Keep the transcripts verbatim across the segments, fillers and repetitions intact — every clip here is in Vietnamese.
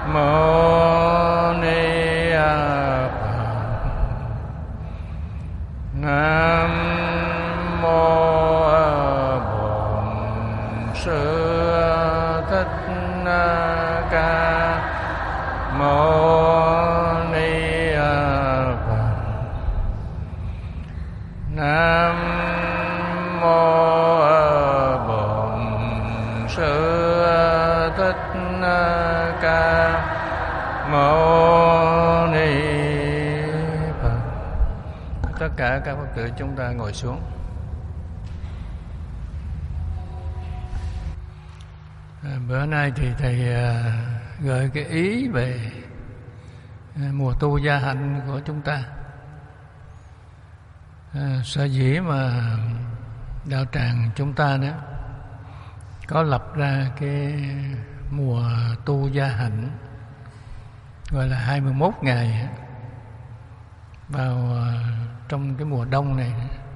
Mâu Ni Phật. Nam mô Bổn Sư Thích Ca Mâu Ni Phật. Nam mô Bổn Sư Thích Ca Mâu Ni Phật. Tất cả các Phật tử chúng ta ngồi xuống. À, bữa nay thì thầy à, gợi cái ý về à, mùa tu gia hạnh của chúng ta. À, sở dĩ mà đạo tràng chúng ta đó có lập ra cái mùa tu gia hạnh gọi là hai mươi mốt ngày vào trong cái mùa đông này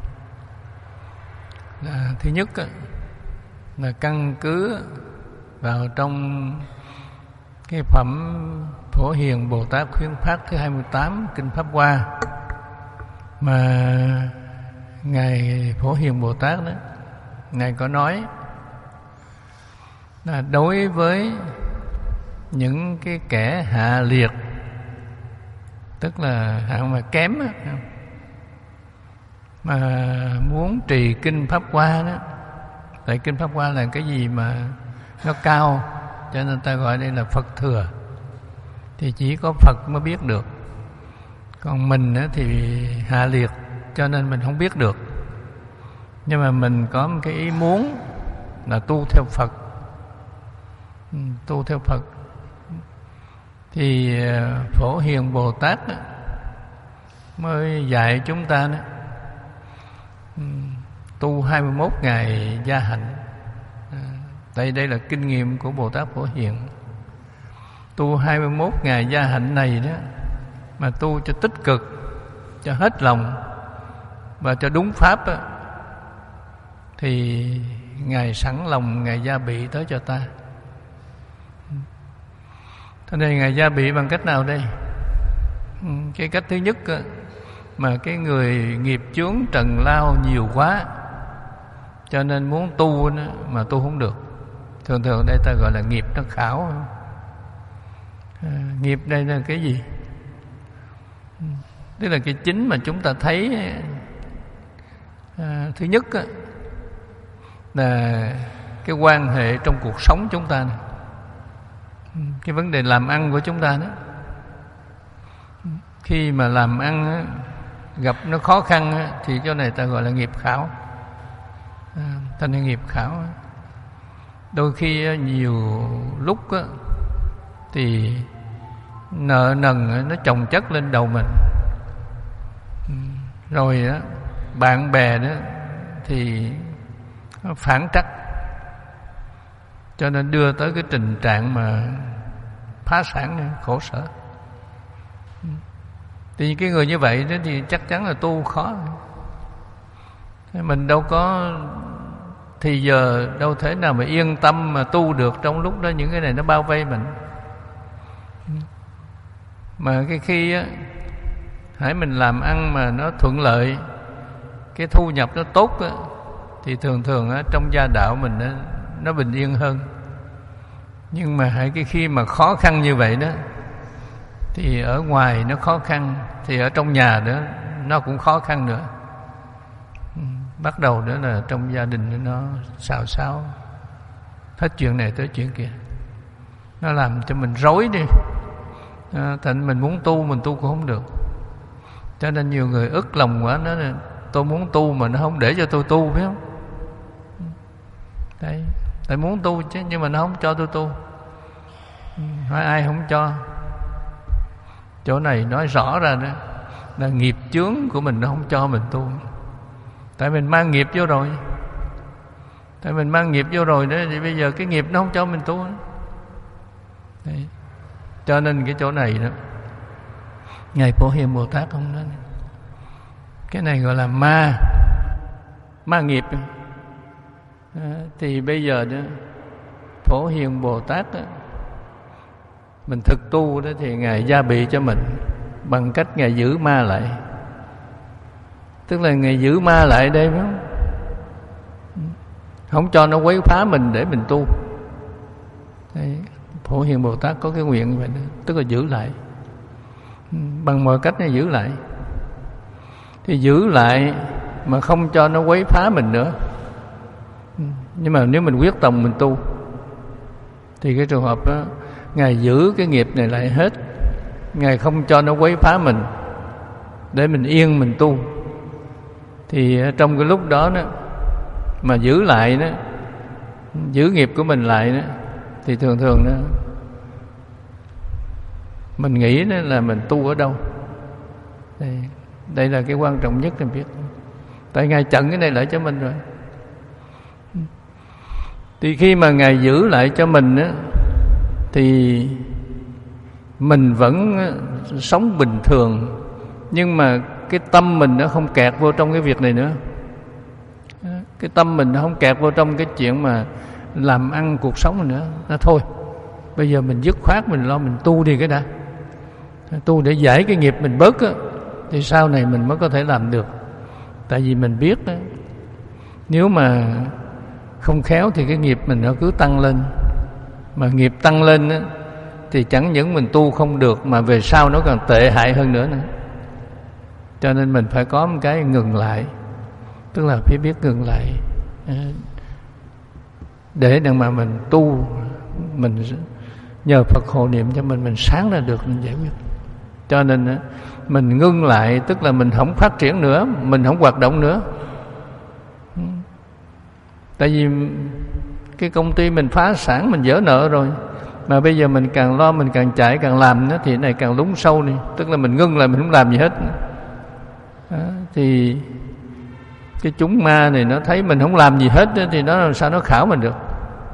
là thứ nhất là căn cứ vào trong cái phẩm Phổ Hiền Bồ Tát Khuyến Phát thứ hai mươi tám Kinh Pháp Hoa mà Ngài Phổ Hiền Bồ Tát đó, Ngài có nói là đối với những cái kẻ hạ liệt, tức là hạng mà kém đó, mà muốn trì Kinh Pháp Hoa đó, tại Kinh Pháp Hoa là cái gì mà nó cao, cho nên ta gọi đây là Phật thừa, thì chỉ có Phật mới biết được. Còn mình thì hạ liệt, cho nên mình không biết được. Nhưng mà mình có một cái ý muốn là tu theo Phật, tu theo Phật. Thì Phổ Hiền Bồ Tát mới dạy chúng ta đó, tu hai mươi mốt ngày gia hạnh. Đây đây là kinh nghiệm của Bồ Tát Phổ Hiền. Tu hai mươi mốt ngày gia hạnh này đó, mà tu cho tích cực, cho hết lòng và cho đúng pháp đó, thì Ngài sẵn lòng Ngài gia bị tới cho ta. Thế nên Ngài gia bị bằng cách nào đây? Cái cách thứ nhất mà cái người nghiệp chướng trần lao nhiều quá, cho nên muốn tu mà tu không được. Thường thường đây ta gọi là nghiệp nó khảo. À, nghiệp đây là cái gì? Tức là cái chính mà chúng ta thấy. À, thứ nhất là cái quan hệ trong cuộc sống chúng ta này. Cái vấn đề làm ăn của chúng ta đó, khi mà làm ăn gặp nó khó khăn thì chỗ này ta gọi là nghiệp khảo. À, ta nên nghiệp khảo. Đôi khi nhiều lúc thì nợ nần nó chồng chất lên đầu mình, rồi đó bạn bè đó thì phản trắc, cho nên đưa tới cái tình trạng mà phá sản, khổ sở. Thì cái người như vậy đó thì chắc chắn là tu khó. Mình đâu có thì giờ đâu thể nào mà yên tâm mà tu được trong lúc đó những cái này nó bao vây mình. Mà cái khi á, hãy mình làm ăn mà nó thuận lợi, cái thu nhập nó tốt á, thì thường thường á, trong gia đạo mình á, nó bình yên hơn. Nhưng mà hãy cái khi mà khó khăn như vậy đó, thì ở ngoài nó khó khăn, thì ở trong nhà đó nó cũng khó khăn nữa. Bắt đầu đó là trong gia đình nó xào xáo, hết chuyện này tới chuyện kia, nó làm cho mình rối đi. À, thành mình muốn tu mình tu cũng không được. Cho nên nhiều người ức lòng quá, nó tôi muốn tu mà nó không để cho tôi tu, phải không? Đấy, tại muốn tu chứ, nhưng mà nó không cho tôi tu. Hỏi ai không cho? Chỗ này nói rõ ra đó là nghiệp chướng của mình nó không cho mình tu. Tại mình mang nghiệp vô rồi. Tại mình mang nghiệp vô rồi đó, thì bây giờ cái nghiệp nó không cho mình tu. Đấy. Cho nên cái chỗ này đó, Ngài Phổ Hiền Bồ Tát không nói, cái này gọi là ma, ma nghiệp. À, thì bây giờ đó, Phổ Hiền Bồ Tát đó, mình thực tu đó thì Ngài gia bị cho mình bằng cách Ngài giữ ma lại. Tức là Ngài giữ ma lại đây phải không? Không cho nó quấy phá mình để mình tu. Đấy, Phổ Hiền Bồ Tát có cái nguyện vậy đó, tức là giữ lại. Bằng mọi cách nó giữ lại. Thì giữ lại mà không cho nó quấy phá mình nữa. Nhưng mà nếu mình quyết tâm mình tu thì cái trường hợp đó Ngài giữ cái nghiệp này lại hết. Ngài không cho nó quấy phá mình để mình yên mình tu. Thì trong cái lúc đó, đó mà giữ lại đó, giữ nghiệp của mình lại đó, thì thường thường đó mình nghĩ đó là mình tu ở đâu. Đây, đây là cái quan trọng nhất mình biết. Tại Ngài chặn cái này lại cho mình rồi. Thì khi mà Ngài giữ lại cho mình á, thì mình vẫn sống bình thường, nhưng mà cái tâm mình nó không kẹt vô trong cái việc này nữa. Cái tâm mình nó không kẹt vô trong cái chuyện mà làm ăn cuộc sống mình nữa. Nó thôi, bây giờ mình dứt khoát mình lo mình tu đi cái đã. Tu để giải cái nghiệp mình bớt á, thì sau này mình mới có thể làm được. Tại vì mình biết đó, nếu mà không khéo thì cái nghiệp mình nó cứ tăng lên. Mà nghiệp tăng lên á, thì chẳng những mình tu không được mà về sau nó còn tệ hại hơn nữa nữa. Cho nên mình phải có một cái ngừng lại. Tức là phải biết ngừng lại để đằng mà mình tu, mình nhờ Phật hộ niệm cho mình, mình sáng ra được, mình giải quyết. Cho nên mình ngưng lại, tức là mình không phát triển nữa, mình không hoạt động nữa. Tại vì cái công ty mình phá sản, mình vỡ nợ rồi, mà bây giờ mình càng lo, mình càng chạy, càng làm nữa, thì cái này càng lún sâu đi. Tức là mình ngưng lại, mình không làm gì hết. Đó, thì cái chúng ma này nó thấy mình không làm gì hết đó, thì nó làm sao nó khảo mình được.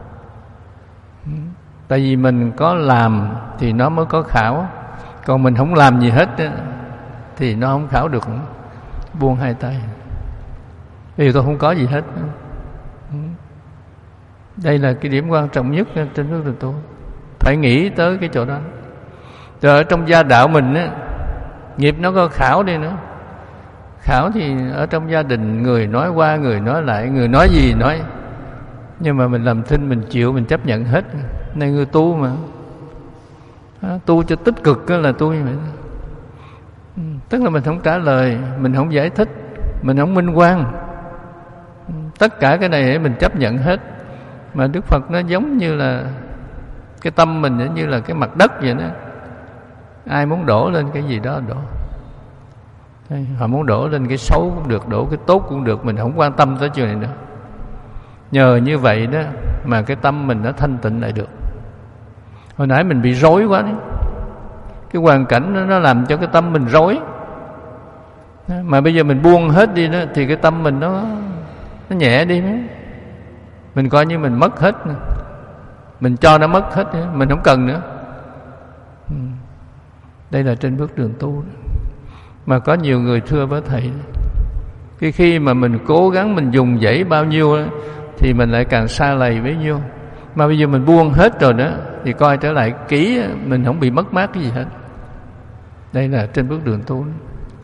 Tại vì mình có làm thì nó mới có khảo. Còn mình không làm gì hết đó, thì nó không khảo được. Buông hai tay. Bây giờ tôi không có gì hết. Đây là cái điểm quan trọng nhất trên bước đường tu. Phải nghĩ tới cái chỗ đó. Rồi ở trong gia đạo mình á, nghiệp nó có khảo đi nữa. Khảo thì ở trong gia đình, người nói qua, người nói lại, người nói gì nói. Nhưng mà mình làm thinh, mình chịu, mình chấp nhận hết. Này người tu mà. À, tu cho tích cực là tu như vậy. Tức là mình không trả lời, mình không giải thích, mình không minh quan. Tất cả cái này mình chấp nhận hết. Mà Đức Phật nó giống như là cái tâm mình, giống như là cái mặt đất vậy đó. Ai muốn đổ lên cái gì đó đổ. Họ muốn đổ lên cái xấu cũng được, đổ cái tốt cũng được, mình không quan tâm tới chuyện này nữa. Nhờ như vậy đó mà cái tâm mình nó thanh tịnh lại được. Hồi nãy mình bị rối quá đấy. Cái hoàn cảnh đó, nó làm cho cái tâm mình rối. Mà bây giờ mình buông hết đi đó, thì cái tâm mình nó nó nhẹ đi đó. Mình coi như mình mất hết, mình cho nó mất hết, mình không cần nữa. Đây là trên bước đường tu đó. Mà có nhiều người thưa với thầy, cái khi mà mình cố gắng mình dùng dãy bao nhiêu đó, thì mình lại càng xa lầy bấy nhiêu. Mà bây giờ mình buông hết rồi đó, thì coi trở lại kỹ, mình không bị mất mát cái gì hết. Đây là trên bước đường tu đó.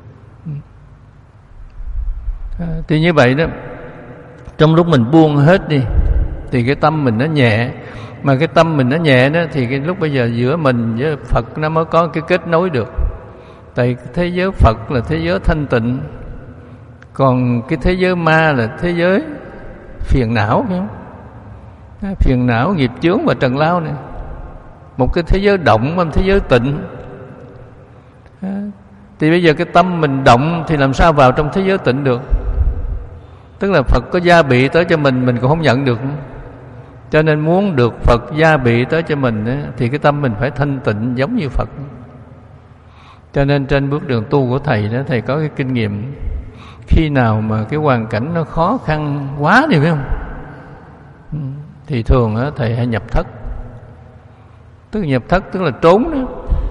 À, thì như vậy đó, trong lúc mình buông hết đi thì cái tâm mình nó nhẹ. Mà cái tâm mình nó nhẹ đó, thì cái lúc bây giờ giữa mình với Phật nó mới có cái kết nối được. Tại thế giới Phật là thế giới thanh tịnh, còn cái thế giới ma là thế giới phiền não, phải không? Phiền não, nghiệp chướng và trần lao này. Một cái thế giới động, một thế giới tịnh. Thì bây giờ cái tâm mình động thì làm sao vào trong thế giới tịnh được? Tức là Phật có gia bị tới cho mình, mình cũng không nhận được. Cho nên muốn được Phật gia bị tới cho mình thì cái tâm mình phải thanh tịnh giống như Phật. Cho nên trên bước đường tu của Thầy đó, Thầy có cái kinh nghiệm. Khi nào mà cái hoàn cảnh nó khó khăn quá đi, phải không? Thì thường đó, Thầy hay nhập thất. Tức là nhập thất tức là trốn đó.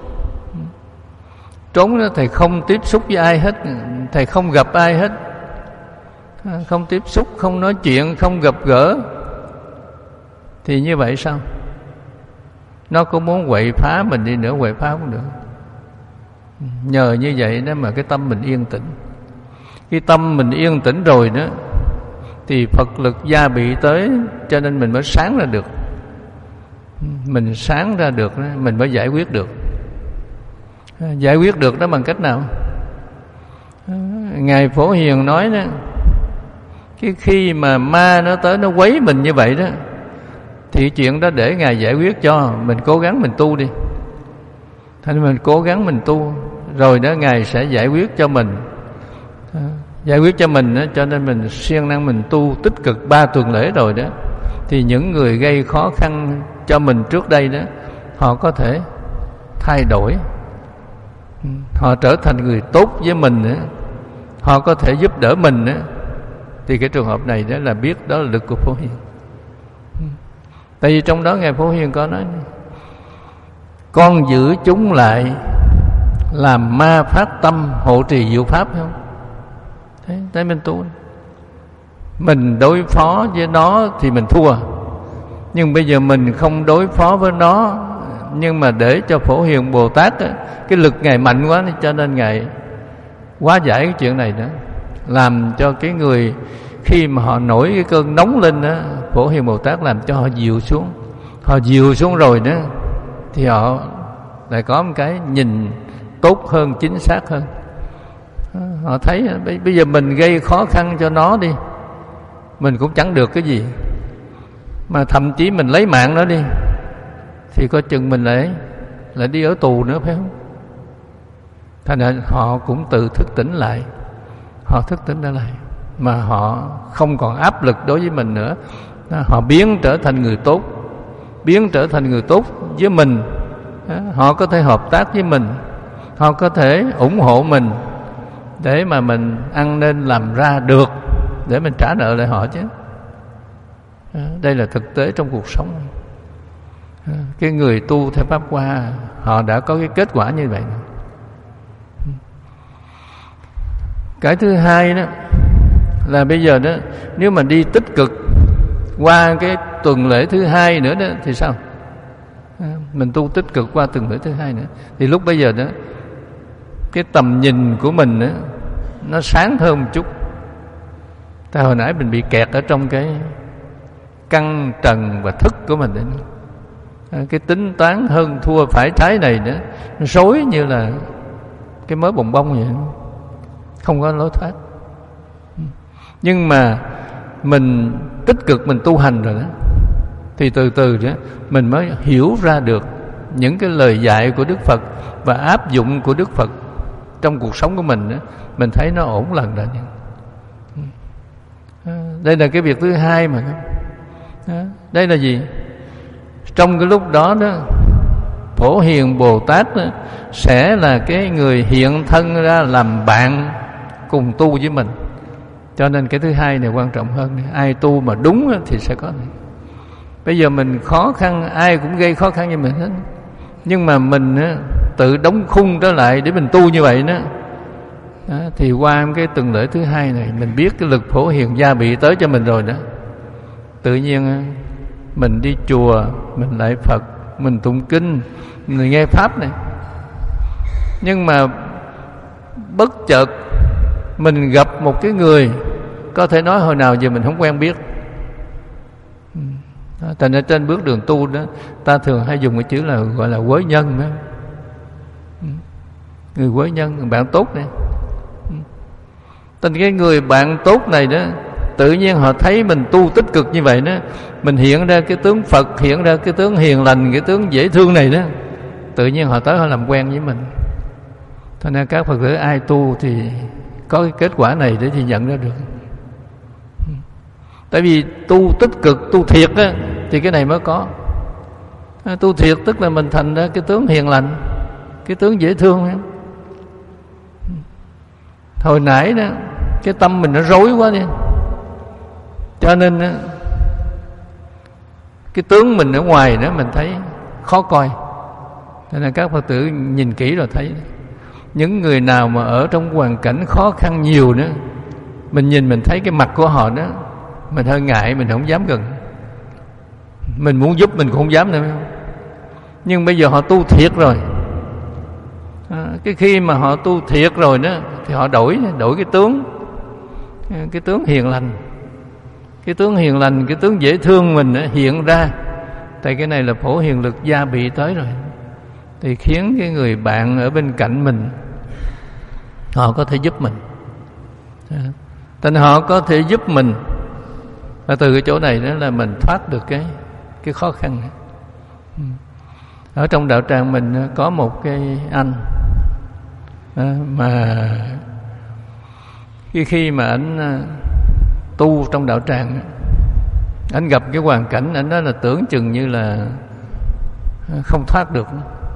Trốn đó, Thầy không tiếp xúc với ai hết. Thầy không gặp ai hết. Không tiếp xúc, không nói chuyện, không gặp gỡ. Thì như vậy sao? nó có muốn quậy phá mình đi nữa, quậy phá cũng được. Nhờ như vậy đó mà cái tâm mình yên tĩnh. Khi tâm mình yên tĩnh rồi đó thì Phật lực gia bị tới, cho nên mình mới sáng ra được. Mình sáng ra được, mình mới giải quyết được. Giải quyết được đó bằng cách nào? Ngài Phổ Hiền nói đó, cái khi mà ma nó tới nó quấy mình như vậy đó, thì chuyện đó để Ngài giải quyết cho. Mình cố gắng mình tu đi. Thành mình cố gắng mình tu, rồi đó Ngài sẽ giải quyết cho mình. Giải quyết cho mình đó, cho nên mình siêng năng mình tu tích cực ba tuần lễ rồi đó, thì những người gây khó khăn cho mình trước đây đó, họ có thể thay đổi, họ trở thành người tốt với mình nữa, họ có thể giúp đỡ mình nữa. Thì cái trường hợp này đó là biết đó là lực của Phổ Hiền. Tại vì trong đó Ngài Phổ Hiền có nói: con giữ chúng lại, làm ma phát tâm, hộ trì diệu pháp. Không thế, thế mình tu. Mình đối phó với nó thì mình thua, nhưng bây giờ mình không đối phó với nó, nhưng mà để cho Phổ Hiền Bồ Tát đó, cái lực Ngài mạnh quá, cho nên Ngài hóa giải cái chuyện này đó, làm cho cái người khi mà họ nổi cái cơn nóng lên đó, Phổ Hiền Bồ Tát làm cho họ dịu xuống. Họ dịu xuống rồi đó thì họ lại có một cái nhìn tốt hơn, chính xác hơn. Họ thấy bây giờ mình gây khó khăn cho nó đi, mình cũng chẳng được cái gì, mà thậm chí mình lấy mạng nó đi, thì có chừng mình lại lại đi ở tù nữa, phải không? Thành ra họ cũng tự thức tỉnh lại. Họ thức tỉnh trở lại, mà họ không còn áp lực đối với mình nữa. Họ biến trở thành người tốt, biến trở thành người tốt với mình. Họ có thể hợp tác với mình, họ có thể ủng hộ mình, để mà mình ăn nên làm ra được, để mình trả nợ lại họ chứ. Đây là thực tế trong cuộc sống. Cái người tu theo Pháp Hoa, họ đã có cái kết quả như vậy. Cái thứ hai đó là bây giờ đó, nếu mà đi tích cực qua cái tuần lễ thứ hai nữa đó thì sao? Mình tu tích cực qua tuần lễ thứ hai nữa, thì lúc bây giờ đó cái tầm nhìn của mình đó, nó sáng hơn một chút. Ta hồi nãy mình bị kẹt ở trong cái căn trần và thức của mình đấy. Cái tính toán hơn thua phải trái này nữa, nó rối như là cái mớ bồng bông vậy, không có lối thoát. Nhưng mà mình tích cực mình tu hành rồi đó, thì từ từ đó mình mới hiểu ra được những cái lời dạy của Đức Phật và áp dụng của Đức Phật trong cuộc sống của mình đó, mình thấy nó ổn lần rồi. Đây là cái việc thứ hai mà. Đây là gì? Trong cái lúc đó đó, Phổ Hiền Bồ Tát đó, sẽ là cái người hiện thân ra làm bạn cùng tu với mình. Cho nên cái thứ hai này quan trọng hơn. Ai tu mà đúng thì sẽ có này. Bây giờ mình khó khăn, ai cũng gây khó khăn cho mình hết, nhưng mà mình á, tự đóng khung trở lại để mình tu như vậy đó, đó thì qua cái tuần lễ thứ hai này, mình biết cái lực Phổ Hiền gia bị tới cho mình rồi đó, tự nhiên mình đi chùa, mình lạy Phật, mình tụng kinh, mình nghe Pháp này. Nhưng mà bất chợt mình gặp một cái người có thể nói hồi nào giờ mình không quen biết. Thành ra trên bước đường tu đó, ta thường hay dùng cái chữ là gọi là quới nhân đó. Người quới nhân, người bạn tốt này. Thành cái người bạn tốt này đó, tự nhiên họ thấy mình tu tích cực như vậy đó, mình hiện ra cái tướng Phật, hiện ra cái tướng hiền lành, cái tướng dễ thương này đó, tự nhiên họ tới họ làm quen với mình. Thành ra các Phật tử ai tu thì có cái kết quả này để thì nhận ra được. Tại vì tu tích cực, tu thiệt á, thì cái này mới có. Tu thiệt tức là mình thành ra cái tướng hiền lành, cái tướng dễ thương. Hồi nãy đó, cái tâm mình nó rối quá đi, cho nên đó, cái tướng mình ở ngoài đó mình thấy khó coi. Cho nên các Phật tử nhìn kỹ rồi thấy, những người nào mà ở trong hoàn cảnh khó khăn nhiều đó, mình nhìn mình thấy cái mặt của họ đó, mình hơi ngại, mình không dám gần. Mình muốn giúp mình cũng không dám nữa. Nhưng bây giờ họ tu thiệt rồi. À, cái khi mà họ tu thiệt rồi đó thì họ đổi đổi cái tướng, cái tướng hiền lành, cái tướng hiền lành, cái tướng dễ thương mình đó, hiện ra. Tại cái này là Phổ Hiền Lực gia bị tới rồi, thì khiến cái người bạn ở bên cạnh mình họ có thể giúp mình. Thành họ có thể giúp mình, và từ cái chỗ này đó là mình thoát được cái cái khó khăn. Ở trong đạo tràng mình có một cái anh mà khi khi mà anh tu trong đạo tràng, anh gặp cái hoàn cảnh anh đó là tưởng chừng như là không thoát được.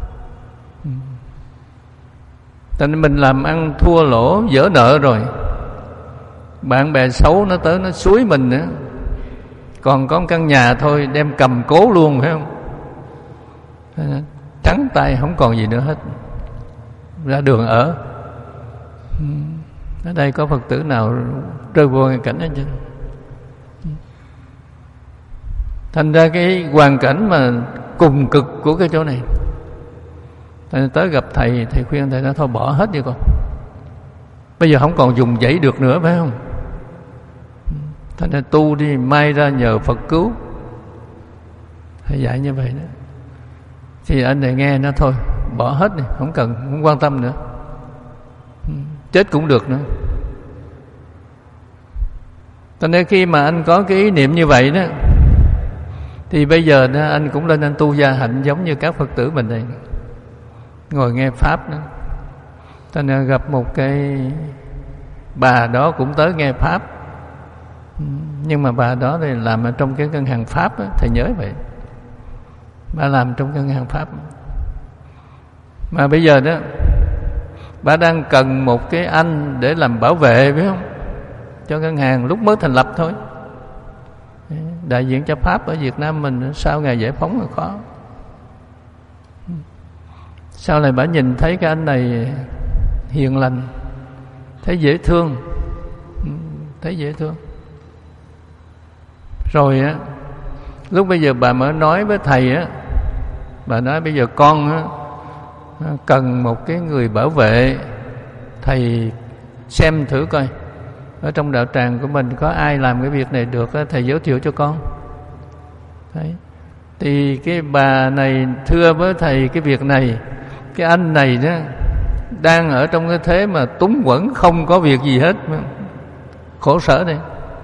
Thành mình làm ăn thua lỗ, vỡ nợ rồi, bạn bè xấu nó tới nó xúi mình nữa, còn có một căn nhà thôi đem cầm cố luôn, phải không? Trắng tay không còn gì nữa hết, ra đường ở. Ở đây có Phật tử nào rơi vô cái cảnh đó chưa? Thành ra cái hoàn cảnh mà cùng cực của cái chỗ này, thành tới gặp thầy, thầy khuyên thầy nói thôi bỏ hết đi con, bây giờ không còn dùng dãy được nữa, phải không? Thành ra tu đi, mai ra nhờ Phật cứu. Thầy dạy như vậy đó. Thì anh này nghe nó thôi bỏ hết đi, không cần, không quan tâm nữa, chết cũng được nữa. Cho nên khi mà anh có cái ý niệm như vậy đó, thì bây giờ đó, anh cũng lên anh tu gia hạnh giống như các Phật tử mình đây, ngồi nghe Pháp đó. Cho nên gặp một cái bà đó cũng tới nghe Pháp, nhưng mà bà đó thì làm ở trong cái ngân hàng Pháp đó, thầy nhớ vậy. Bà làm trong ngân hàng Pháp, mà bây giờ đó bà đang cần một cái anh để làm bảo vệ, biết không, cho ngân hàng lúc mới thành lập thôi. Đại diện cho Pháp ở Việt Nam mình sau ngày giải phóng là khó. Sau này bà nhìn thấy cái anh này hiền lành, thấy dễ thương, thấy dễ thương. Rồi á, lúc bây giờ bà mới nói với thầy á, bà nói bây giờ con á cần một cái người bảo vệ, thầy xem thử coi ở trong đạo tràng của mình có ai làm cái việc này được á, thầy giới thiệu cho con. Đấy. Thì cái bà này thưa với thầy cái việc này, cái anh này đó đang ở trong cái thế mà túng quẫn, không có việc gì hết, khổ sở đây.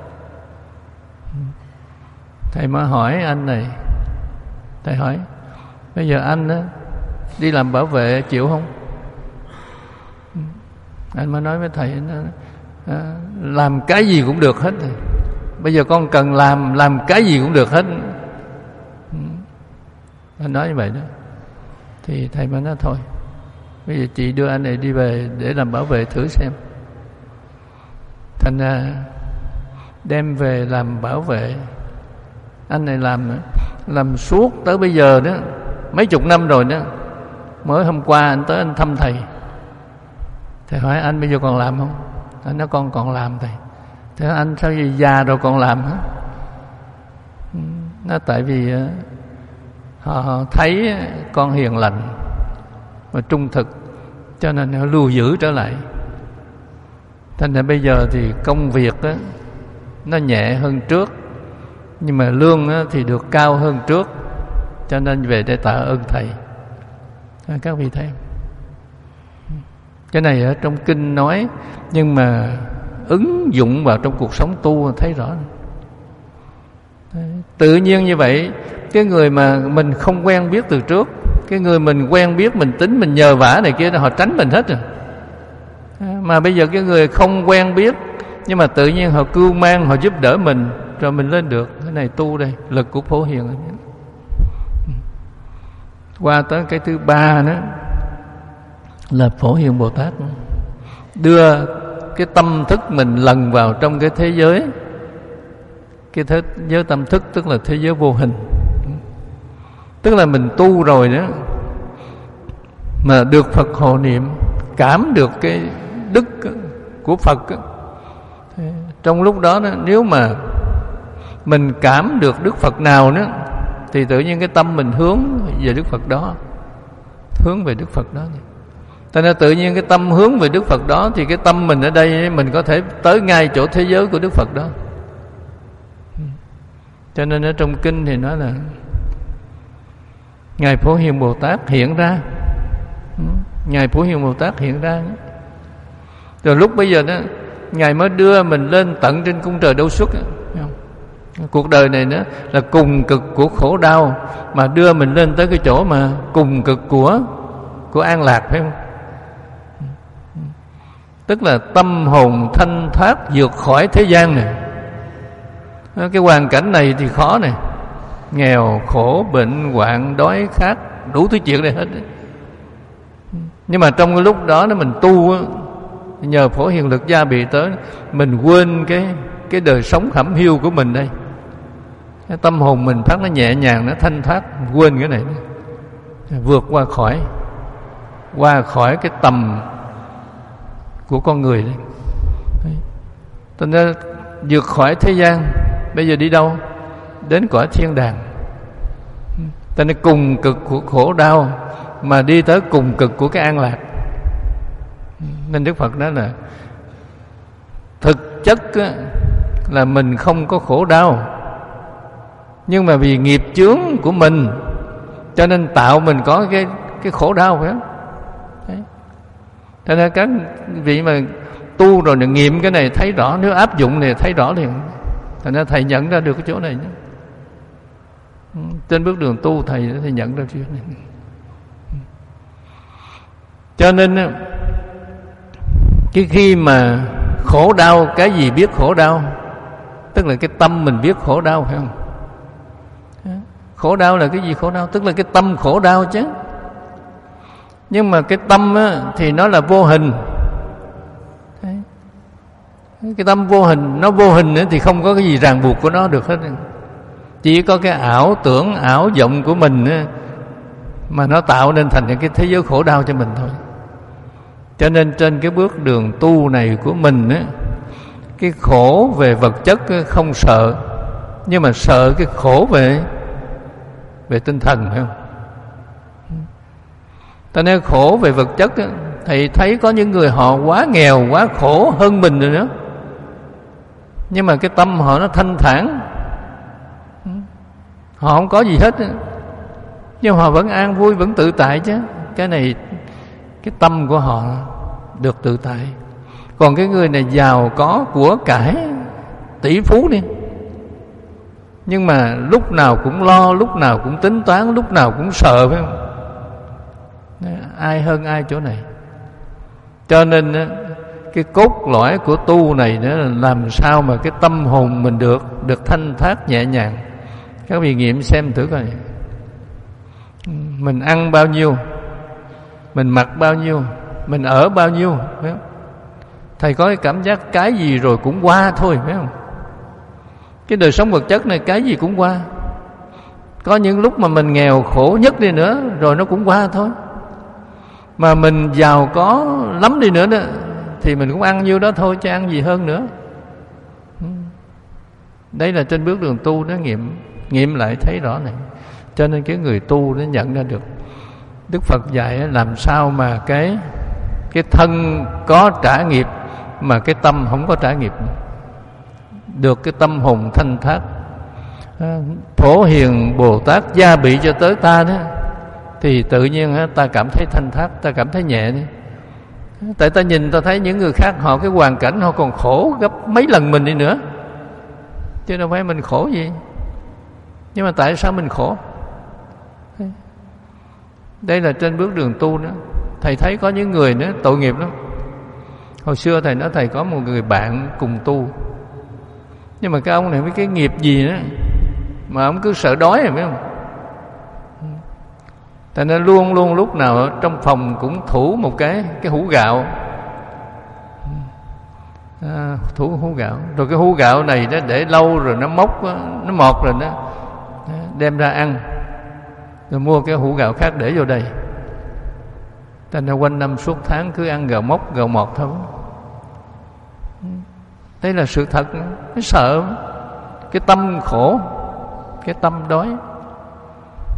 Thầy mới hỏi anh này, thầy hỏi bây giờ anh đó, đi làm bảo vệ chịu không? Anh mới nói với thầy, à, làm cái gì cũng được hết. Bây giờ con cần làm, làm cái gì cũng được hết. Anh nói như vậy đó. Thì thầy mới nói thôi, bây giờ chị đưa anh này đi về để làm bảo vệ thử xem. Thành ra đem về làm bảo vệ. Anh này làm làm suốt tới bây giờ đó, mấy chục năm rồi đó. Mới hôm qua anh tới anh thăm thầy. Thầy hỏi anh bây giờ còn làm không? Anh nói con còn làm thầy. Thế anh sao gì già rồi còn làm hả? Nó tại vì họ thấy con hiền lành và trung thực, cho nên họ lưu giữ trở lại. Thành ra bây giờ thì công việc đó, nó nhẹ hơn trước, nhưng mà lương đó thì được cao hơn trước, cho nên về để tạ ơn thầy. Các vị thấy cái này ở trong kinh nói, nhưng mà ứng dụng vào trong cuộc sống tu thấy rõ. Tự nhiên như vậy, cái người mà mình không quen biết từ trước, cái người mình quen biết, mình tính mình nhờ vả này kia, họ tránh mình hết rồi. Mà bây giờ cái người không quen biết, nhưng mà tự nhiên họ cưu mang, họ giúp đỡ mình, rồi mình lên được. Cái này tu đây, lực của Phổ Hiền. Qua tới cái thứ ba đó là Phổ Hiền Bồ Tát đưa cái tâm thức mình lần vào trong cái thế giới, cái thế giới tâm thức, tức là thế giới vô hình. Tức là mình tu rồi đó, mà được Phật hộ niệm, cảm được cái đức của Phật. Trong lúc đó, đó nếu mà mình cảm được Đức Phật nào đó, thì tự nhiên cái tâm mình hướng về Đức Phật đó, hướng về Đức Phật đó. Cho nên tự nhiên cái tâm hướng về Đức Phật đó, thì cái tâm mình ở đây mình có thể tới ngay chỗ thế giới của Đức Phật đó. Cho nên ở trong kinh thì nói là Ngài Phổ Hiền Bồ Tát hiện ra, Ngài Phổ Hiền Bồ Tát hiện ra. Rồi lúc bây giờ đó, Ngài mới đưa mình lên tận trên cung trời Đâu Xuất. Cuộc đời này đó là cùng cực của khổ đau, mà đưa mình lên tới cái chỗ mà cùng cực của của an lạc, phải không? Tức là tâm hồn thanh thoát vượt khỏi thế gian này. Cái hoàn cảnh này thì khó này, nghèo khổ bệnh hoạn đói khát đủ thứ chuyện này hết. Nhưng mà trong cái lúc đó nó mình tu, nhờ Phổ Hiền Lực gia bị tới, mình quên cái cái đời sống hẩm hiu của mình đây. Cái tâm hồn mình phát nó nhẹ nhàng, nó thanh thoát, quên cái này, vượt qua khỏi qua khỏi cái tầm của con người đây. Cho nên vượt khỏi thế gian, bây giờ đi đâu? Đến cõi thiên đàng. Cho nên cùng cực của khổ đau mà đi tới cùng cực của cái an lạc. Nên Đức Phật nói là thực chất là mình không có khổ đau, nhưng mà vì nghiệp chướng của mình cho nên tạo mình có cái cái khổ đau, phải không? Đấy. Cho nên các vị mà tu rồi được nghiệm cái này thấy rõ, nếu áp dụng thì thấy rõ liền. Thành ra thầy nhận ra được cái chỗ này nhé. Trên bước đường tu thầy thầy nhận ra chuyện này. Cho nên cái khi mà khổ đau, cái gì biết khổ đau? Tức là cái tâm mình biết khổ đau, phải không? Khổ đau là cái gì khổ đau? Tức là cái tâm khổ đau chứ. Nhưng mà cái tâm á, thì nó là vô hình. Đấy. Cái tâm vô hình, nó vô hình nữa thì không có cái gì ràng buộc của nó được hết. Chỉ có cái ảo tưởng, ảo vọng của mình á, mà nó tạo nên thành cái thế giới khổ đau cho mình thôi. Cho nên trên cái bước đường tu này của mình á, cái khổ về vật chất không sợ, nhưng mà sợ cái khổ về về tinh thần, phải không? Cho nên khổ về vật chất á, thầy thấy có những người họ quá nghèo, quá khổ hơn mình rồi nữa, nhưng mà cái tâm họ nó thanh thản, họ không có gì hết, nhưng họ vẫn an vui, vẫn tự tại chứ. Cái này cái tâm của họ được tự tại. Còn cái người này giàu có của cải, tỷ phú đi, nhưng mà lúc nào cũng lo, lúc nào cũng tính toán, lúc nào cũng sợ, phải không? Ai hơn ai chỗ này. Cho nên cái cốt lõi của tu này nữa là làm sao mà cái tâm hồn mình được được thanh thoát nhẹ nhàng. Các vị nghiệm xem thử coi, mình ăn bao nhiêu, mình mặc bao nhiêu, mình ở bao nhiêu, phải không? Thầy có cái cảm giác cái gì rồi cũng qua thôi, phải không? Cái đời sống vật chất này cái gì cũng qua. Có những lúc mà mình nghèo khổ nhất đi nữa rồi nó cũng qua thôi. Mà mình giàu có lắm đi nữa đó thì mình cũng ăn nhiêu đó thôi, chứ ăn gì hơn nữa. Đấy là trên bước đường tu nó nghiệm nghiệm lại thấy rõ này. Cho nên cái người tu nó nhận ra được. Đức Phật dạy làm sao mà cái cái thân có trả nghiệp mà cái tâm không có trả nghiệp, được cái tâm hồn thanh thoát. Phổ Hiền Bồ Tát gia bị cho tới ta đó, thì tự nhiên ta cảm thấy thanh thoát, ta cảm thấy nhẹ đi. Tại ta nhìn ta thấy những người khác họ cái hoàn cảnh họ còn khổ gấp mấy lần mình đi nữa, chứ đâu phải mình khổ gì. Nhưng mà tại sao mình khổ? Đây là trên bước đường tu đó. Thầy thấy có những người nữa tội nghiệp lắm. Hồi xưa thầy nói thầy có một người bạn cùng tu, nhưng mà cái ông này với cái nghiệp gì đó mà ông cứ sợ đói rồi, phải không? Tại nên luôn luôn lúc nào ở trong phòng cũng thủ một cái cái hũ gạo, à, thủ hũ gạo. Rồi cái hũ gạo này đó để lâu rồi nó mốc, nó mọt rồi đó, đem ra ăn. Rồi mua cái hũ gạo khác để vô đây. Ta nên quanh năm suốt tháng cứ ăn gạo mốc, gạo mọt thôi. Đây là sự thật. Cái sợ, cái tâm khổ, cái tâm đói.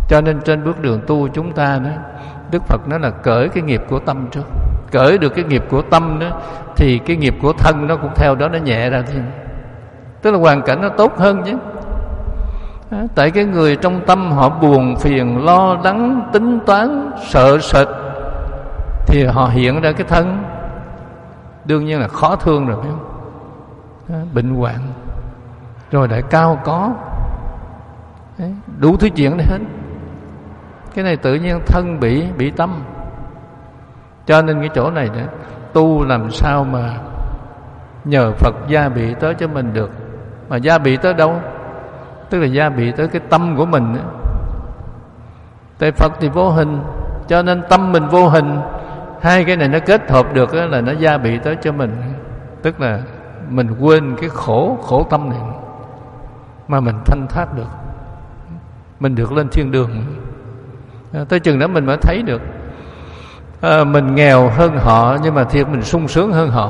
Cho nên trên bước đường tu chúng ta đó, Đức Phật nói là cởi cái nghiệp của tâm trước. Cởi được cái nghiệp của tâm đó thì cái nghiệp của thân nó cũng theo đó nó nhẹ ra thêm. Tức là hoàn cảnh nó tốt hơn chứ. À, tại cái người trong tâm họ buồn phiền, lo lắng, tính toán, sợ sệt thì họ hiện ra cái thân, đương nhiên là khó thương rồi, phải không? À, bệnh hoạn, rồi lại cao có, đấy, đủ thứ chuyện đấy hết. Cái này tự nhiên thân bị bị tâm. Cho nên cái chỗ này đó, tu làm sao mà nhờ Phật gia bị tới cho mình được. Mà gia bị tới đâu? Tức là gia bị tới cái tâm của mình đó. Tại Phật thì vô hình, cho nên tâm mình vô hình, hai cái này nó kết hợp được đó, là nó gia bị tới cho mình. Tức là mình quên cái khổ khổ tâm này, mà mình thanh thoát được, mình được lên thiên đường. Tới chừng đó mình mới thấy được à, mình nghèo hơn họ, nhưng mà thiệt mình sung sướng hơn họ.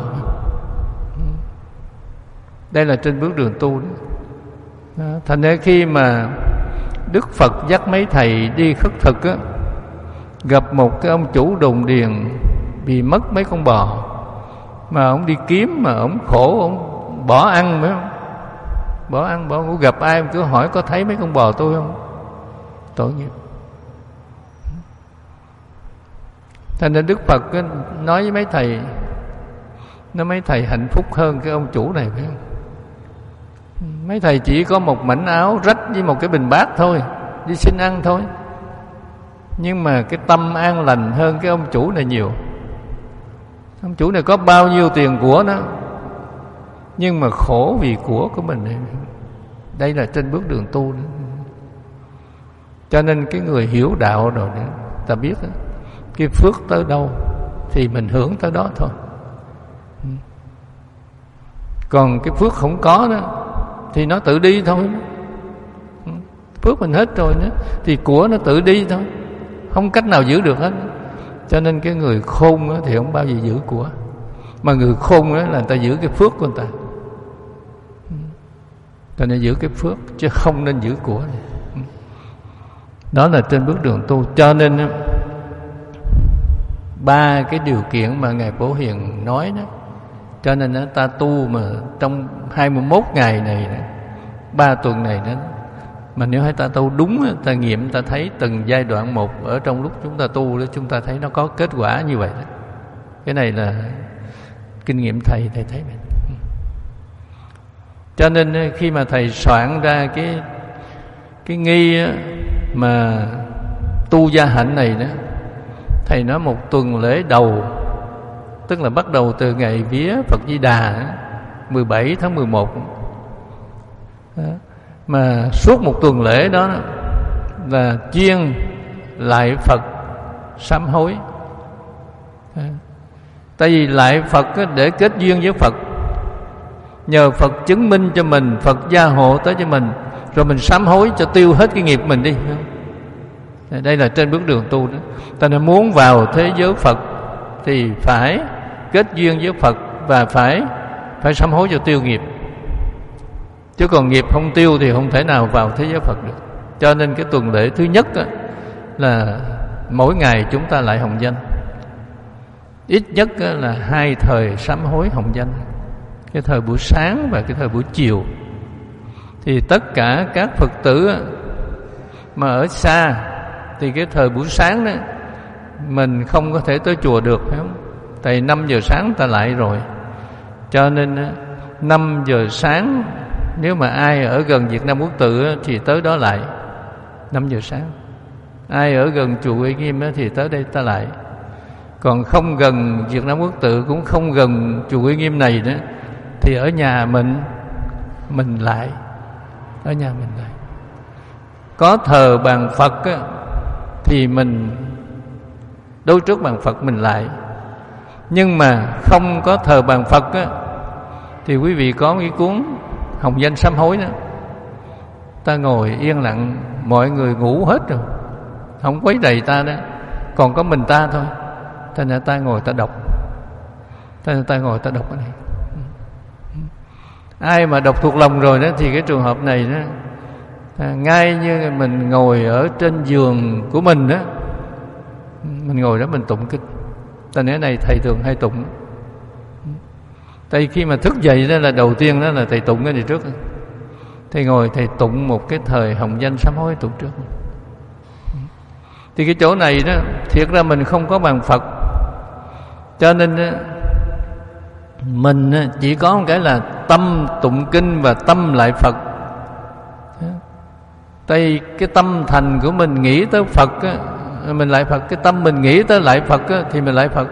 Đây là trên bước đường tu đó. À, thành ra khi mà Đức Phật dắt mấy thầy đi khất thực á, gặp một cái ông chủ đồn điền bị mất mấy con bò, mà ông đi kiếm mà ông khổ, ông bỏ ăn phải không? Bỏ ăn, bỏ ngủ. Gặp ai cứ hỏi có thấy mấy con bò tôi không? Tội nghiệp. Thành ra Đức Phật nói với mấy thầy, nói mấy thầy hạnh phúc hơn cái ông chủ này phải không? Mấy thầy chỉ có một mảnh áo rách với một cái bình bát thôi, đi xin ăn thôi, nhưng mà cái tâm an lành hơn cái ông chủ này nhiều. Ông chủ này có bao nhiêu tiền của nó, nhưng mà khổ vì của của mình này. Đây là trên bước đường tu đó. Cho nên cái người hiểu đạo rồi đó, ta biết đó, cái phước tới đâu thì mình hưởng tới đó thôi. Còn cái phước không có đó thì nó tự đi thôi. Phước mình hết rồi nữa thì của nó tự đi thôi, không cách nào giữ được hết. Cho nên cái người khôn đó thì không bao giờ giữ của, mà người khôn đó là người ta giữ cái phước của người ta. Cho nên giữ cái phước chứ không nên giữ của này. Đó là trên bước đường tu. Cho nên ba cái điều kiện mà Ngài Phổ Hiền nói đó, cho nên ta tu mà trong hai mươi mốt ngày này, ba tuần này đó, mà nếu hai ta tu đúng, ta nghiệm, ta thấy từng giai đoạn một ở trong lúc chúng ta tu đó, chúng ta thấy nó có kết quả như vậy đó. Cái này là kinh nghiệm thầy, thầy thấy vậy. Cho nên khi mà thầy soạn ra cái cái nghi mà tu gia hạnh này đó, thầy nói một tuần lễ đầu, tức là bắt đầu từ ngày vía Phật Di Đà mười bảy tháng mười một đó, mà suốt một tuần lễ đó là chuyên lại Phật sám hối. Tại vì lại Phật để kết duyên với Phật, nhờ Phật chứng minh cho mình, Phật gia hộ tới cho mình, rồi mình sám hối cho tiêu hết cái nghiệp mình đi. Đây là trên bước đường tu đó. Ta nên muốn vào thế giới Phật thì phải kết duyên với Phật và phải phải sám hối cho tiêu nghiệp. Chứ còn nghiệp không tiêu thì không thể nào vào thế giới Phật được. Cho nên cái tuần lễ thứ nhất á, là mỗi ngày chúng ta lại hồng danh. Ít nhất á, là hai thời sám hối hồng danh, cái thời buổi sáng và cái thời buổi chiều. Thì tất cả các Phật tử á, mà ở xa thì cái thời buổi sáng đó mình không có thể tới chùa được, phải không? Tại năm giờ sáng ta lại rồi. Cho nên năm giờ sáng, nếu mà ai ở gần Việt Nam Quốc Tự thì tới đó lại năm giờ sáng. Ai ở gần chùa Uy Nghiêm thì tới đây ta lại. Còn không gần Việt Nam Quốc Tự, cũng không gần chùa Uy Nghiêm này nữa, thì ở nhà mình mình lại, ở nhà mình lại. Có thờ bàn Phật á, thì mình đối trước bàn Phật mình lại. Nhưng mà không có thờ bàn Phật á, thì quý vị có cái cuốn hồng danh sám hối đó, ta ngồi yên lặng, mọi người ngủ hết rồi, không quấy rầy ta đó, còn có mình ta thôi. Thế nên ta ngồi ta đọc, thế nên ta ngồi ta đọc cái này. Ai mà đọc thuộc lòng rồi đó thì cái trường hợp này đó À, ngay như mình ngồi ở trên giường của mình á, mình ngồi đó mình tụng kinh. Tại lẽ này thầy thường hay tụng. Tại khi mà thức dậy đó là đầu tiên đó là thầy tụng cái gì trước. Thầy ngồi thầy tụng một cái thời hồng danh sám hối tụng trước. Thì cái chỗ này đó thiệt ra mình không có bằng Phật, cho nên mình chỉ có một cái là tâm tụng kinh và tâm lại Phật. Tại cái tâm thành của mình nghĩ tới Phật á, mình lại Phật. Cái tâm mình nghĩ tới lại Phật á, thì mình lại Phật.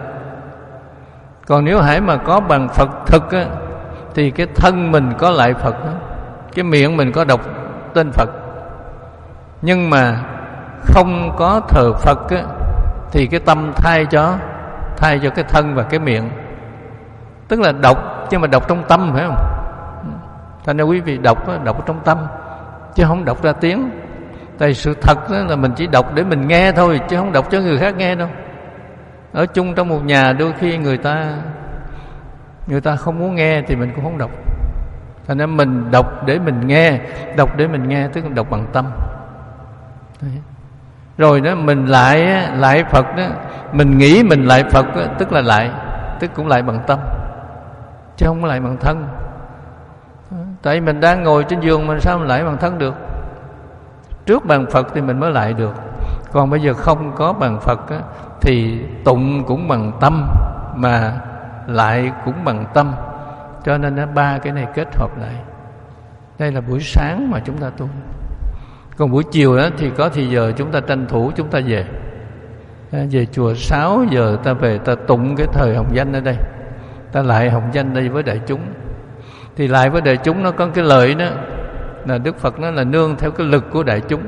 Còn nếu hãy mà có bằng Phật thực á, thì cái thân mình có lại Phật á, cái miệng mình có đọc tên Phật. Nhưng mà không có thờ Phật á, thì cái tâm thay cho thay cho cái thân và cái miệng. Tức là đọc, nhưng mà đọc trong tâm, phải không? Thành ra quý vị đọc á, đọc trong tâm, chứ không đọc ra tiếng. Tại sự thật đó là mình chỉ đọc để mình nghe thôi, chứ không đọc cho người khác nghe đâu. Ở chung trong một nhà đôi khi người ta người ta không muốn nghe thì mình cũng không đọc. Thành ra mình đọc để mình nghe, đọc để mình nghe tức là đọc bằng tâm. Đấy. Rồi đó mình lại lại Phật đó, mình nghĩ mình lại Phật đó, tức là lại, tức cũng lại bằng tâm, chứ không lại bằng thân. Tại mình đang ngồi trên giường mình sao mình lại bằng thân được? Trước bằng Phật thì mình mới lại được. Còn bây giờ không có bằng Phật á, thì tụng cũng bằng tâm mà lại cũng bằng tâm. Cho nên á, ba cái này kết hợp lại. Đây là buổi sáng mà chúng ta tu. Còn buổi chiều đó thì có thì giờ chúng ta tranh thủ chúng ta về. Về chùa sáu giờ ta về ta tụng cái thời hồng danh ở đây. Ta lại hồng danh đây với đại chúng. Thì lại với đại chúng nó có cái lợi đó là Đức Phật nói là nương theo cái lực của đại chúng.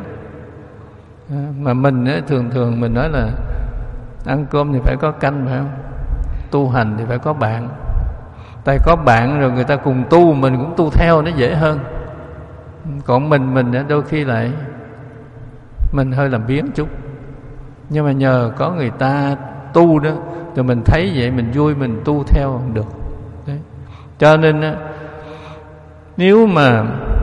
Mà mình ấy, thường thường mình nói là ăn cơm thì phải có canh, phải không? Tu hành thì phải có bạn. Tại có bạn rồi người ta cùng tu, mình cũng tu theo nó dễ hơn. Còn mình mình đôi khi lại mình hơi làm biếng chút. Nhưng mà nhờ có người ta tu đó, rồi mình thấy vậy mình vui, mình tu theo không được. Đấy. Cho nên nếu mà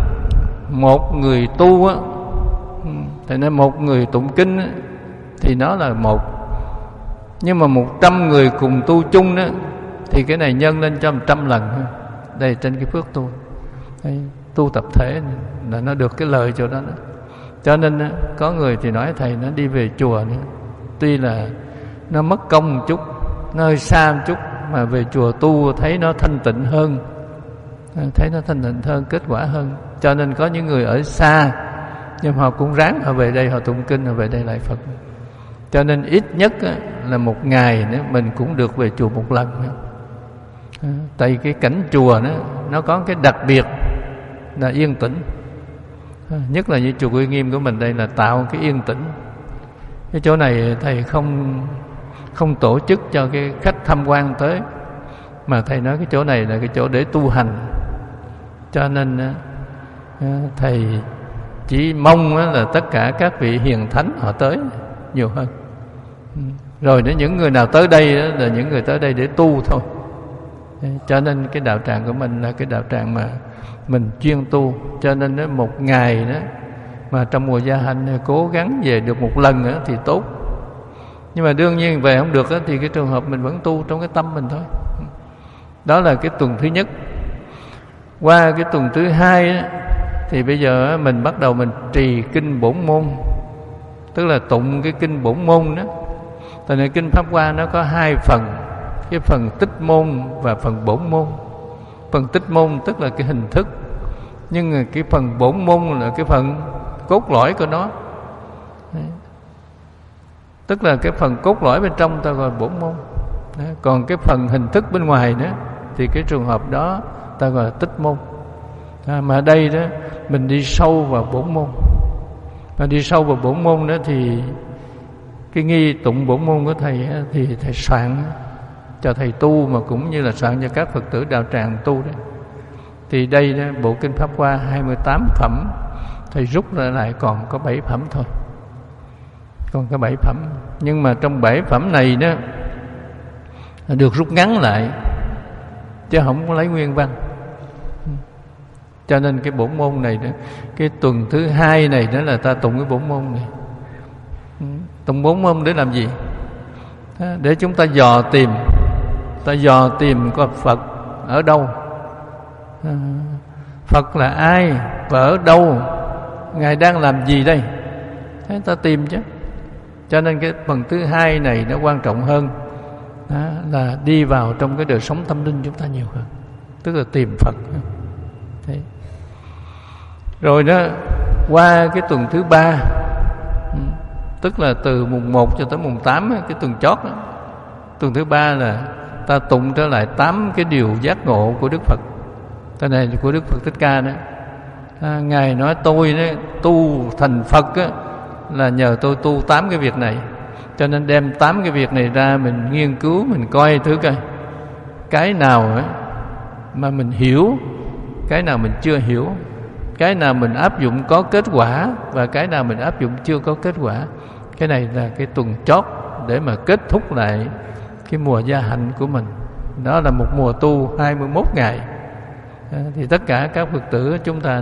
một người tu á, thì nên một người tụng kinh á, thì nó là một. Nhưng mà một trăm người cùng tu chung đó, thì cái này nhân lên cho một trăm lần. Đây trên cái phước tu. Đây, tu tập thể là nó được cái lời chỗ đó, đó. Cho nên có người thì nói thầy nó đi về chùa nữa, tuy là nó mất công một chút, nó hơi xa một chút, mà về chùa tu thấy nó thanh tịnh hơn, thấy nó thanh tịnh hơn, kết quả hơn. Cho nên có những người ở xa nhưng họ cũng ráng họ về đây, họ tụng kinh, họ về đây lại Phật. Cho nên ít nhất là một ngày nữa mình cũng được về chùa một lần nữa. Tại cái cảnh chùa đó, nó có cái đặc biệt là yên tĩnh. Nhất là như chùa Uy Nghiêm của mình đây là tạo cái yên tĩnh. Cái chỗ này thầy không không tổ chức cho cái khách tham quan tới, mà thầy nói cái chỗ này là cái chỗ để tu hành. Cho nên thầy chỉ mong là tất cả các vị hiền thánh họ tới nhiều hơn. Rồi đến những người nào tới đây là những người tới đây để tu thôi. Cho nên cái đạo tràng của mình là cái đạo tràng mà mình chuyên tu. Cho nên một ngày đó mà trong mùa gia hạnh cố gắng về được một lần nữa thì tốt. Nhưng mà đương nhiên về không được thì cái trường hợp mình vẫn tu trong cái tâm mình thôi. Đó là cái tuần thứ nhất. Qua cái tuần thứ hai đó, thì bây giờ mình bắt đầu mình trì kinh bổn môn, tức là tụng cái kinh bổn môn đó. Tại nên kinh Pháp Hoa nó có hai phần, cái phần tích môn và phần bổn môn. Phần tích môn tức là cái hình thức, nhưng cái phần bổn môn là cái phần cốt lõi của nó. Đấy. Tức là cái phần cốt lõi bên trong ta gọi bổn môn. Đấy. Còn cái phần hình thức bên ngoài nữa thì cái trường hợp đó ta gọi là tích môn. À, mà ở đây đó mình đi sâu vào bổn môn. Mà đi sâu vào bổn môn đó thì cái nghi tụng bổn môn của thầy thì thầy soạn cho thầy tu, mà cũng như là soạn cho các Phật tử đạo tràng tu đấy. Thì đây đó, bộ kinh Pháp Hoa hai mươi tám phẩm, thầy rút ra lại còn có bảy phẩm thôi. Còn có bảy phẩm. Nhưng mà trong bảy phẩm này đó được rút ngắn lại, chứ không có lấy nguyên văn. Cho nên cái bổn môn này đó, cái tuần thứ hai này đó là ta tụng cái bổn môn này. Tụng bốn môn để làm gì? Để chúng ta dò tìm, ta dò tìm coi Phật ở đâu, Phật là ai và ở đâu, Ngài đang làm gì đây? Thế ta tìm chứ. Cho nên cái phần thứ hai này nó quan trọng hơn, đó, là đi vào trong cái đời sống tâm linh chúng ta nhiều hơn, tức là tìm Phật. Thế. Rồi đó, qua cái tuần thứ ba, tức là từ mùng một cho tới mùng tám, cái tuần chót đó. Tuần thứ ba là ta tụng trở lại tám cái điều giác ngộ của Đức Phật. Cái này của Đức Phật Thích Ca đó. À, Ngài nói tôi đó, tu thành Phật đó, là nhờ tôi tu tám cái việc này. Cho nên đem tám cái việc này ra, mình nghiên cứu, mình coi thứ coi cái nào đó mà mình hiểu, cái nào mình chưa hiểu, cái nào mình áp dụng có kết quả, và cái nào mình áp dụng chưa có kết quả. Cái này là cái tuần chót để mà kết thúc lại cái mùa gia hạnh của mình. Đó là một mùa tu hai mươi mốt ngày. à, Thì tất cả các Phật tử chúng ta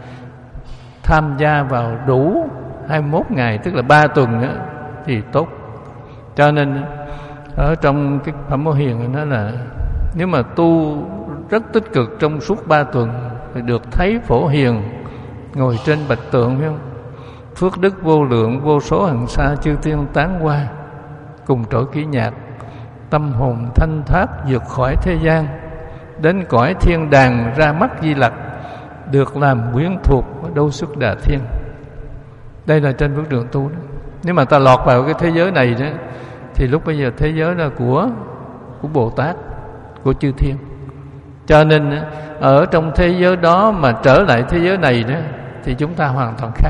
tham gia vào đủ hai mươi mốt ngày, tức là ba tuần đó, thì tốt. Cho nên ở trong cái Phẩm Mẫu Hiền nó là nếu mà tu rất tích cực trong suốt ba tuần thì được thấy Phổ Hiền ngồi trên bạch tượng, phải không? Phước đức vô lượng, vô số hằng xa chư thiên tán qua, cùng trỗi kỹ nhạc, tâm hồn thanh thoát vượt khỏi thế gian, đến cõi thiên đàng ra mắt Di Lặc, được làm quyến thuộc đâu xuất Đà Thiên. Đây là trên bước đường tu đó. Nếu mà ta lọt vào cái thế giới này đó, thì lúc bây giờ thế giới là của của Bồ Tát, của chư thiên. Cho nên ở trong thế giới đó mà trở lại thế giới này đó, thì chúng ta hoàn toàn khác.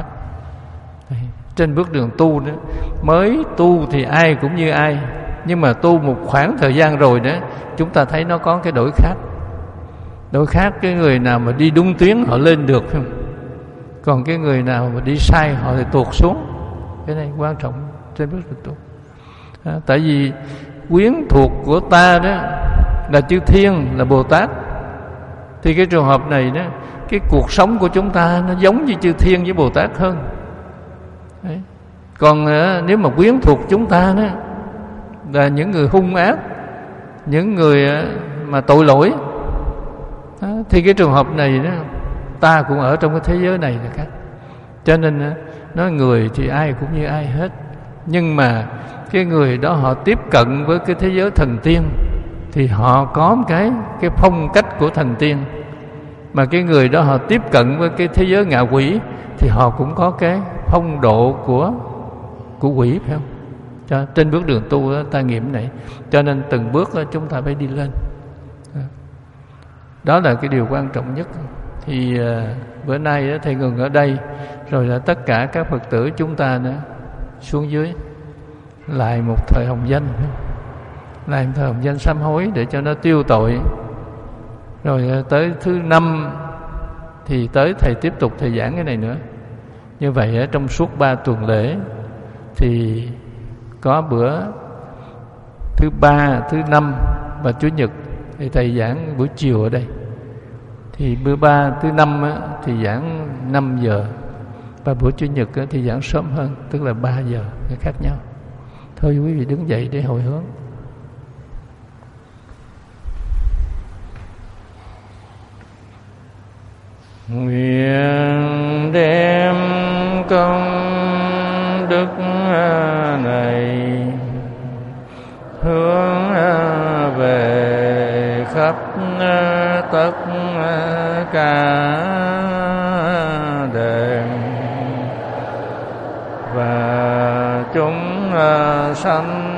Trên bước đường tu đó, mới tu thì ai cũng như ai, nhưng mà tu một khoảng thời gian rồi đó, chúng ta thấy nó có cái đổi khác. Đổi khác, cái người nào mà đi đúng tuyến họ lên được, phải không? Còn cái người nào mà đi sai họ thì tuột xuống. Cái này quan trọng trên bước đường tu. À, tại vì quyến thuộc của ta đó là chư thiên, là Bồ Tát. Thì cái trường hợp này đó, cái cuộc sống của chúng ta nó giống như chư thiên với Bồ Tát hơn. Đấy. Còn à, nếu mà quyến thuộc chúng ta đó là những người hung ác, những người à, mà tội lỗi đó, thì cái trường hợp này đó, ta cũng ở trong cái thế giới này là khác. Cho nên à, nói người thì ai cũng như ai hết, nhưng mà cái người đó họ tiếp cận với cái thế giới thần tiên thì họ có một cái cái phong cách của thần tiên, mà cái người đó họ tiếp cận với cái thế giới ngạ quỷ thì họ cũng có cái phong độ của của quỷ, phải không? Cho trên bước đường tu đó, ta nghiệm này. Cho nên từng bước đó, chúng ta phải đi lên. Đó là cái điều quan trọng nhất. Thì uh, bữa nay đó, thầy ngừng ở đây, rồi là tất cả các Phật tử chúng ta nữa xuống dưới lại một thời hồng danh, lại một thời hồng danh sám hối để cho nó tiêu tội. Rồi tới thứ năm thì tới thầy tiếp tục thầy giảng cái này nữa. Như vậy ở trong suốt ba tuần lễ thì có bữa thứ ba, thứ năm và chủ nhật thì thầy giảng buổi chiều ở đây. Thì bữa ba, thứ năm á, thì giảng năm giờ, và buổi chủ nhật á, thì giảng sớm hơn, tức là ba giờ, cái khác nhau. Thôi quý vị đứng dậy để hồi hướng. Nguyện đem công đức này hướng về khắp tất cả đền và chúng sanh